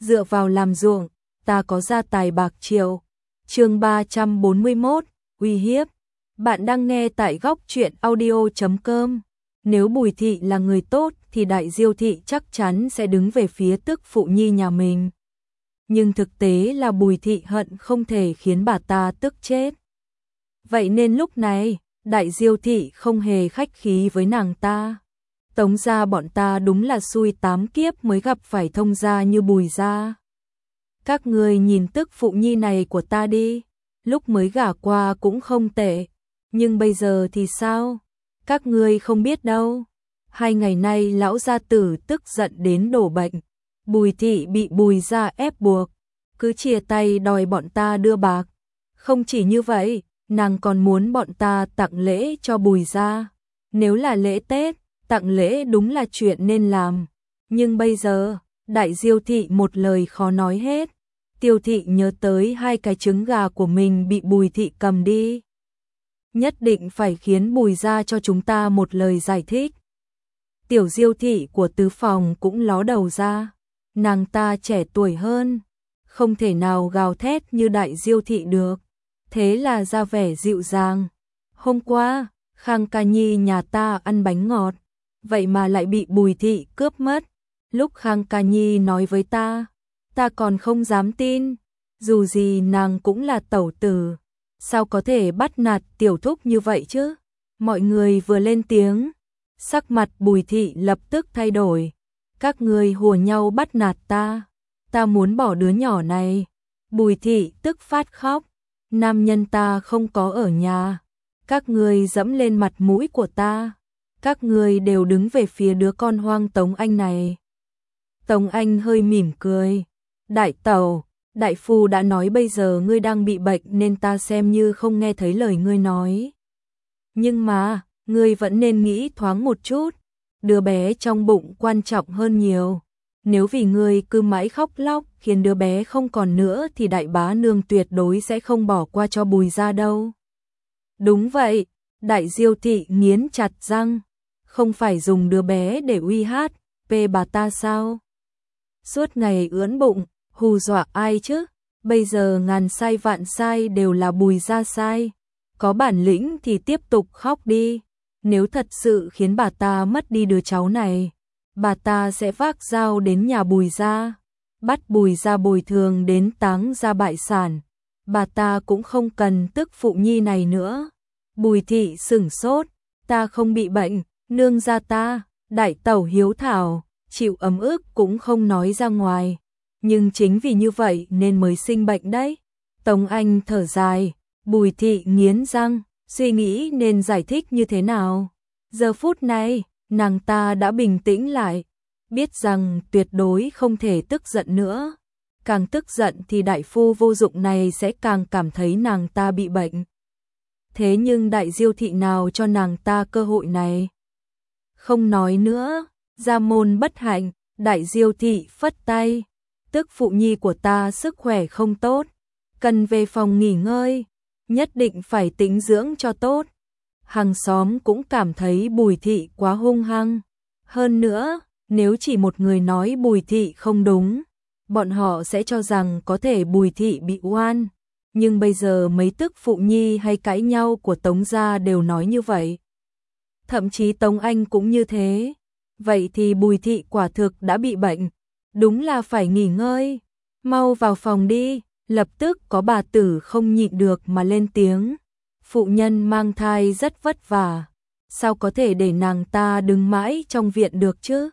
dựa vào làm ruộng, ta có gia tài bạc triệu. Chương 341, uy hiếp. Bạn đang nghe tại góc truyện audio.com. Nếu Bùi Thị là người tốt thì Đại Diêu Thị chắc chắn sẽ đứng về phía tức phụ nhi nhà mình. Nhưng thực tế là Bùi Thị hận không thể khiến bà ta tức chết. Vậy nên lúc này, Đại Diêu Thị không hề khách khí với nàng ta. Tống gia bọn ta đúng là xui 8 kiếp mới gặp phải thông gia như Bùi gia. Các người nhìn tức phụ nhi này của ta đi, lúc mới gả qua cũng không tệ, nhưng bây giờ thì sao? Các ngươi không biết đâu. 2 ngày nay lão gia tử tức giận đến đổ bệnh. Bùi Thị bị Bùi gia ép buộc, cứ chia tay đòi bọn ta đưa bạc. Không chỉ như vậy, nàng còn muốn bọn ta tặng lễ cho Bùi gia. Nếu là lễ Tết, tặng lễ đúng là chuyện nên làm. Nhưng bây giờ, Đại Diêu Thị một lời khó nói hết. Tiêu Thị nhớ tới 2 cái trứng gà của mình bị Bùi Thị cầm đi. Nhất định phải khiến Bùi gia cho chúng ta một lời giải thích. Tiểu Diêu Thị của tứ phòng cũng ló đầu ra. Nàng ta trẻ tuổi hơn, không thể nào gào thét như Đại Diêu Thị được. Thế là ra vẻ dịu dàng. Hôm qua, Khang Ca Nhi nhà ta ăn bánh ngọt, vậy mà lại bị Bùi Thị cướp mất. Lúc Khang Ca Nhi nói với ta còn không dám tin. Dù gì nàng cũng là tẩu tử, sao có thể bắt nạt tiểu thúc như vậy chứ? Mọi người vừa lên tiếng, sắc mặt Bùi Thị lập tức thay đổi. Các người hùa nhau bắt nạt ta muốn bỏ đứa nhỏ này. Bùi Thị tức phát khóc. Nam nhân ta không có ở nhà, các người dẫm lên mặt mũi của ta. Các người đều đứng về phía đứa con hoang Tống Anh này. Tống Anh hơi mỉm cười. Đại tẩu, đại phu đã nói bây giờ ngươi đang bị bệnh nên ta xem như không nghe thấy lời ngươi nói. Nhưng mà, ngươi vẫn nên nghĩ thoáng một chút. Đứa bé trong bụng quan trọng hơn nhiều. Nếu vì ngươi cứ mãi khóc lóc khiến đứa bé không còn nữa thì đại bá nương tuyệt đối sẽ không bỏ qua cho Bùi gia đâu. Đúng vậy, Đại Diêu Thị nghiến chặt răng. Không phải dùng đứa bé để uy hát bà ta sao? Suốt ngày ưỡn bụng, hù dọa ai chứ? Bây giờ ngàn sai vạn sai đều là Bùi gia sai. Có bản lĩnh thì tiếp tục khóc đi. Nếu thật sự khiến bà ta mất đi đứa cháu này, bà ta sẽ vác dao đến nhà Bùi gia, bắt Bùi gia bồi thường đến táng gia bại sản. Bà ta cũng không cần tức phụ nhi này nữa. Bùi Thị sửng sốt. Ta không bị bệnh, nương gia ta, đại tẩu hiếu thảo, chịu ấm ức cũng không nói ra ngoài. Nhưng chính vì như vậy nên mới sinh bệnh đấy. Tống Anh thở dài. Bùi Thị nghiến răng, suy nghĩ nên giải thích như thế nào. Giờ phút này, nàng ta đã bình tĩnh lại, biết rằng tuyệt đối không thể tức giận nữa. Càng tức giận thì đại phu vô dụng này sẽ càng cảm thấy nàng ta bị bệnh. Thế nhưng Đại Diêu Thị nào cho nàng ta cơ hội này? Không nói nữa, gia môn bất hạnh. Đại Diêu Thị phất tay. Tức phụ nhi của ta sức khỏe không tốt, cần về phòng nghỉ ngơi, nhất định phải tĩnh dưỡng cho tốt. Hàng xóm cũng cảm thấy Bùi Thị quá hung hăng. Hơn nữa, nếu chỉ một người nói Bùi Thị không đúng, bọn họ sẽ cho rằng có thể Bùi Thị bị oan. Nhưng bây giờ mấy tức phụ nhi hay cãi nhau của Tống gia đều nói như vậy. Thậm chí Tống Anh cũng như thế. Vậy thì Bùi Thị quả thực đã bị bệnh. Đúng là phải nghỉ ngơi. Mau vào phòng đi. Lập tức có bà tử không nhịn được mà lên tiếng. Phụ nhân mang thai rất vất vả. Sao có thể để nàng ta đứng mãi trong viện được chứ?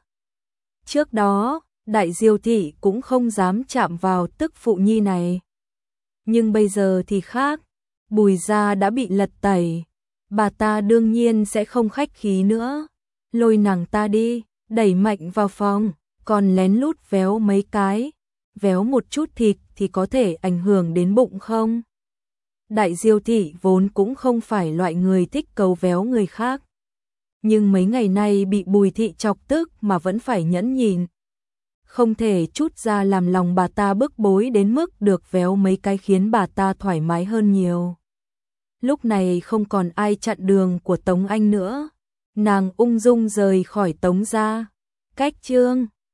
Trước đó, Đại Diêu Thị cũng không dám chạm vào tức phụ nhi này. Nhưng bây giờ thì khác. Bùi gia đã bị lật tẩy. Bà ta đương nhiên sẽ không khách khí nữa. Lôi nàng ta đi, đẩy mạnh vào phòng, còn lén lút véo mấy cái. Véo một chút thịt thì có thể ảnh hưởng đến bụng không? Đại Diêu Thị vốn cũng không phải loại người thích cấu véo người khác. Nhưng mấy ngày nay bị Bùi Thị chọc tức mà vẫn phải nhẫn nhịn. Không thể chút ra làm lòng bà ta bức bối đến mức được véo mấy cái khiến bà ta thoải mái hơn nhiều. Lúc này không còn ai chặn đường của Tống Anh nữa. Nàng ung dung rời khỏi Tống gia. Cách chương